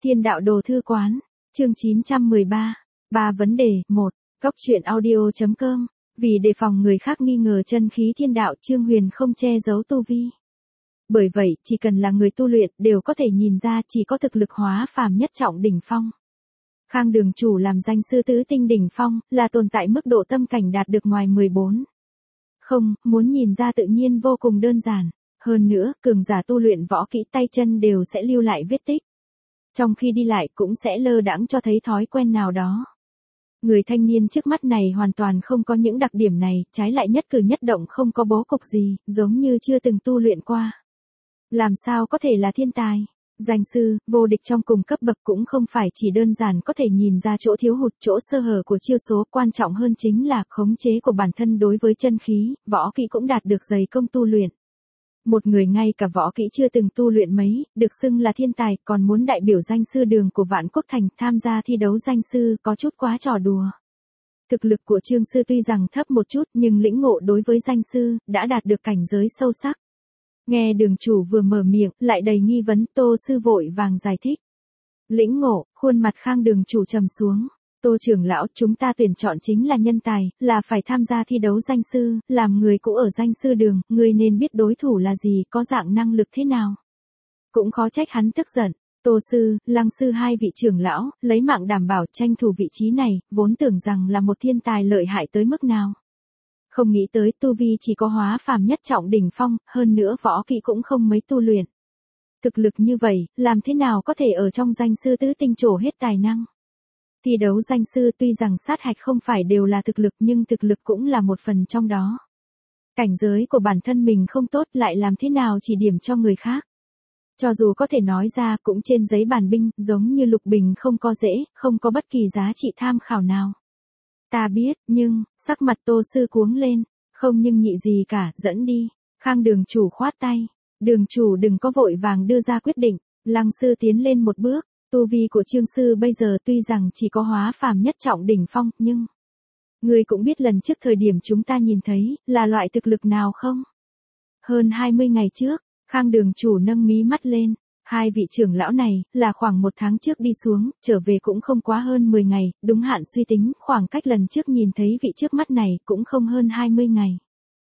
Thiên đạo đồ thư quán, chương 913, 3 vấn đề, 1, Góc truyện audio.com, vì đề phòng người khác nghi ngờ chân khí thiên đạo Trương Huyền không che giấu tu vi. Bởi vậy, chỉ cần là người tu luyện đều có thể nhìn ra chỉ có thực lực hóa phàm nhất trọng đỉnh phong. Khang Đường chủ làm danh sư tứ tinh đỉnh phong, là tồn tại mức độ tâm cảnh đạt được ngoài 14. Không, muốn nhìn ra tự nhiên vô cùng đơn giản. Hơn nữa, cường giả tu luyện võ kỹ tay chân đều sẽ lưu lại vết tích. Trong khi đi lại cũng sẽ lơ đãng cho thấy thói quen nào đó. Người thanh niên trước mắt này hoàn toàn không có những đặc điểm này, trái lại nhất cử nhất động không có bố cục gì, giống như chưa từng tu luyện qua. Làm sao có thể là thiên tài? Danh sư, vô địch trong cùng cấp bậc cũng không phải chỉ đơn giản có thể nhìn ra chỗ thiếu hụt, chỗ sơ hở của chiêu số, quan trọng hơn chính là khống chế của bản thân đối với chân khí, võ kỹ cũng đạt được dày công tu luyện. Một người ngay cả võ kỹ chưa từng tu luyện mấy, được xưng là thiên tài, còn muốn đại biểu danh sư đường của Vạn Quốc Thành tham gia thi đấu danh sư có chút quá trò đùa. Thực lực của Trương sư tuy rằng thấp một chút nhưng lĩnh ngộ đối với danh sư, đã đạt được cảnh giới sâu sắc. Nghe đường chủ vừa mở miệng, lại đầy nghi vấn, Tô sư vội vàng giải thích. Lĩnh ngộ, khuôn mặt Khang đường chủ trầm xuống. Tô trưởng lão, chúng ta tuyển chọn chính là nhân tài, là phải tham gia thi đấu danh sư, làm người cũ ở danh sư đường, người nên biết đối thủ là gì, có dạng năng lực thế nào. Cũng khó trách hắn tức giận. Tô sư, Lăng sư hai vị trưởng lão, lấy mạng đảm bảo tranh thủ vị trí này, vốn tưởng rằng là một thiên tài lợi hại tới mức nào. Không nghĩ tới tu vi chỉ có hóa phàm nhất trọng đỉnh phong, hơn nữa võ kỹ cũng không mấy tu luyện. Thực lực như vậy, làm thế nào có thể ở trong danh sư tứ tinh trổ hết tài năng. Thi đấu danh sư tuy rằng sát hạch không phải đều là thực lực nhưng thực lực cũng là một phần trong đó. Cảnh giới của bản thân mình không tốt lại làm thế nào chỉ điểm cho người khác. Cho dù có thể nói ra cũng trên giấy bàn binh, giống như lục bình không có dễ, không có bất kỳ giá trị tham khảo nào. Ta biết, nhưng, sắc mặt Tô sư cuống lên, không nhưng nhị gì cả, dẫn đi. Khang đường chủ khoát tay, đường chủ đừng có vội vàng đưa ra quyết định. Lăng sư tiến lên một bước. Tu vi của Trương sư bây giờ tuy rằng chỉ có hóa phàm nhất trọng đỉnh phong, nhưng người cũng biết lần trước thời điểm chúng ta nhìn thấy, là loại thực lực nào không? Hơn 20 ngày trước, Khang đường chủ nâng mí mắt lên, hai vị trưởng lão này, là khoảng 1 tháng trước đi xuống, trở về cũng không quá hơn 10 ngày, đúng hạn suy tính, khoảng cách lần trước nhìn thấy vị trước mắt này, cũng không hơn 20 ngày.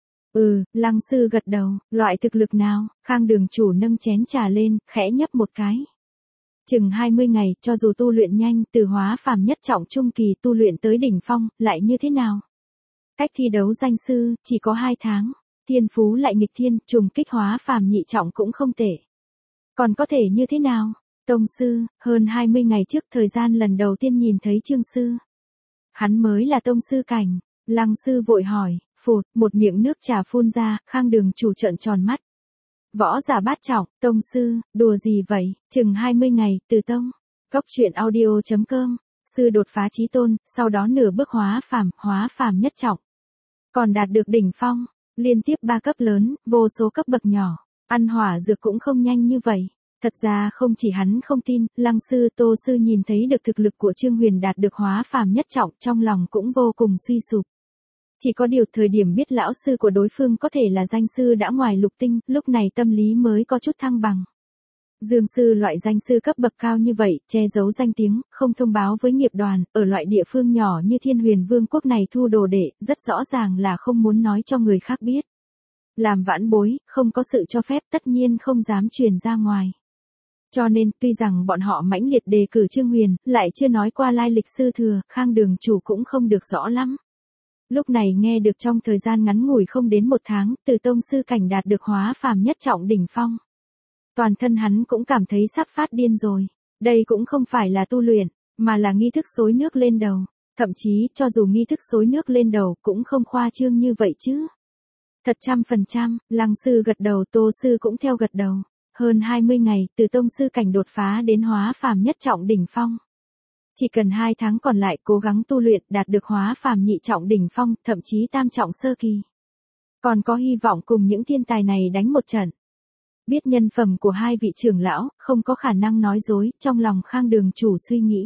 Lăng sư gật đầu, loại thực lực nào? Khang đường chủ nâng chén trà lên, khẽ nhấp một cái. Chừng 20 ngày, cho dù tu luyện nhanh, từ hóa phàm nhất trọng trung kỳ tu luyện tới đỉnh phong, lại như thế nào? Cách thi đấu danh sư, chỉ có 2 tháng. Thiên phú lại nghịch thiên, trùng kích hóa phàm nhị trọng cũng không tệ. Còn có thể như thế nào? Tông sư, hơn 20 ngày trước thời gian lần đầu tiên nhìn thấy Trương sư. Hắn mới là tông sư cảnh. Lăng sư vội hỏi, phụt, một miệng nước trà phun ra, Khang đường chủ trợn tròn mắt. Võ giả bát trọng, tông sư, đùa gì vậy, chừng 20 ngày, từ tông. Góc truyện audio.com, sư đột phá chí tôn, sau đó nửa bước hóa phàm nhất trọng. Còn đạt được đỉnh phong, liên tiếp 3 cấp lớn, vô số cấp bậc nhỏ, ăn hỏa dược cũng không nhanh như vậy. Thật ra không chỉ hắn không tin, Lăng sư Tô sư nhìn thấy được thực lực của Trương Huyền đạt được hóa phàm nhất trọng, trong lòng cũng vô cùng suy sụp. Chỉ có điều thời điểm biết lão sư của đối phương có thể là danh sư đã ngoài lục tinh, lúc này tâm lý mới có chút thăng bằng. Dương sư loại danh sư cấp bậc cao như vậy, che giấu danh tiếng, không thông báo với nghiệp đoàn, ở loại địa phương nhỏ như Thiên Huyền Vương quốc này thu đồ đệ, rất rõ ràng là không muốn nói cho người khác biết. Làm vãn bối, không có sự cho phép tất nhiên không dám truyền ra ngoài. Cho nên, tuy rằng bọn họ mãnh liệt đề cử Trương Huyền, lại chưa nói qua lai lịch sư thừa, Khang đường chủ cũng không được rõ lắm. Lúc này nghe được trong thời gian ngắn ngủi không đến 1 tháng, từ tông sư cảnh đạt được hóa phàm nhất trọng đỉnh phong. Toàn thân hắn cũng cảm thấy sắp phát điên rồi. Đây cũng không phải là tu luyện, mà là nghi thức xối nước lên đầu. Thậm chí, cho dù nghi thức xối nước lên đầu, cũng không khoa trương như vậy chứ. Thật 100%, Lăng sư gật đầu, Tô sư cũng theo gật đầu. Hơn 20 ngày, từ tông sư cảnh đột phá đến hóa phàm nhất trọng đỉnh phong. Chỉ cần 2 tháng còn lại cố gắng tu luyện đạt được hóa phàm nhị trọng đỉnh phong, thậm chí tam trọng sơ kỳ. Còn có hy vọng cùng những thiên tài này đánh một trận. Biết nhân phẩm của hai vị trưởng lão, không có khả năng nói dối, trong lòng Khang đường chủ suy nghĩ.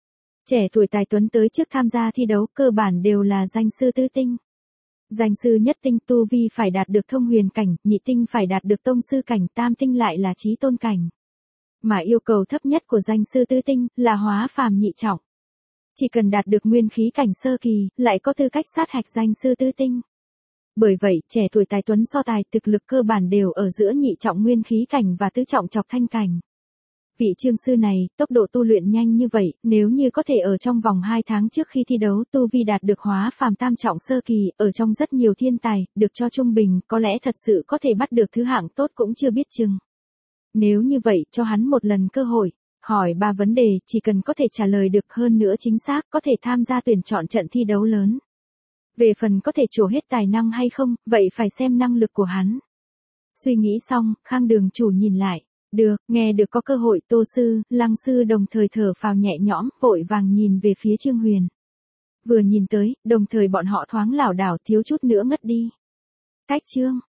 Trẻ tuổi tài tuấn tới trước tham gia thi đấu cơ bản đều là danh sư tứ tinh. Danh sư nhất tinh tu vi phải đạt được thông huyền cảnh, nhị tinh phải đạt được tông sư cảnh, tam tinh lại là chí tôn cảnh. mà yêu cầu thấp nhất của danh sư tứ tinh là hóa phàm nhị trọng. Chỉ cần đạt được nguyên khí cảnh sơ kỳ, lại có tư cách sát hạch danh sư tứ tinh. Bởi vậy, trẻ tuổi tài tuấn so tài thực lực cơ bản đều ở giữa nhị trọng nguyên khí cảnh và tứ trọng chọc thanh cảnh. Vị Trương sư này, tốc độ tu luyện nhanh như vậy, nếu như có thể ở trong vòng 2 tháng trước khi thi đấu tu vi đạt được hóa phàm tam trọng sơ kỳ, ở trong rất nhiều thiên tài, được cho trung bình, có lẽ thật sự có thể bắt được thứ hạng tốt cũng chưa biết chừng. Nếu như vậy, cho hắn một lần cơ hội, hỏi 3 vấn đề, chỉ cần có thể trả lời được hơn nữa chính xác, có thể tham gia tuyển chọn trận thi đấu lớn. Về phần có thể trổ hết tài năng hay không, vậy phải xem năng lực của hắn. Suy nghĩ xong, Khang Đường chủ nhìn lại. Được, nghe được có cơ hội Tô sư, Lăng sư đồng thời thở phào nhẹ nhõm, vội vàng nhìn về phía Trương Huyền. Vừa nhìn tới, đồng thời bọn họ thoáng lảo đảo thiếu chút nữa ngất đi. Cách Trương,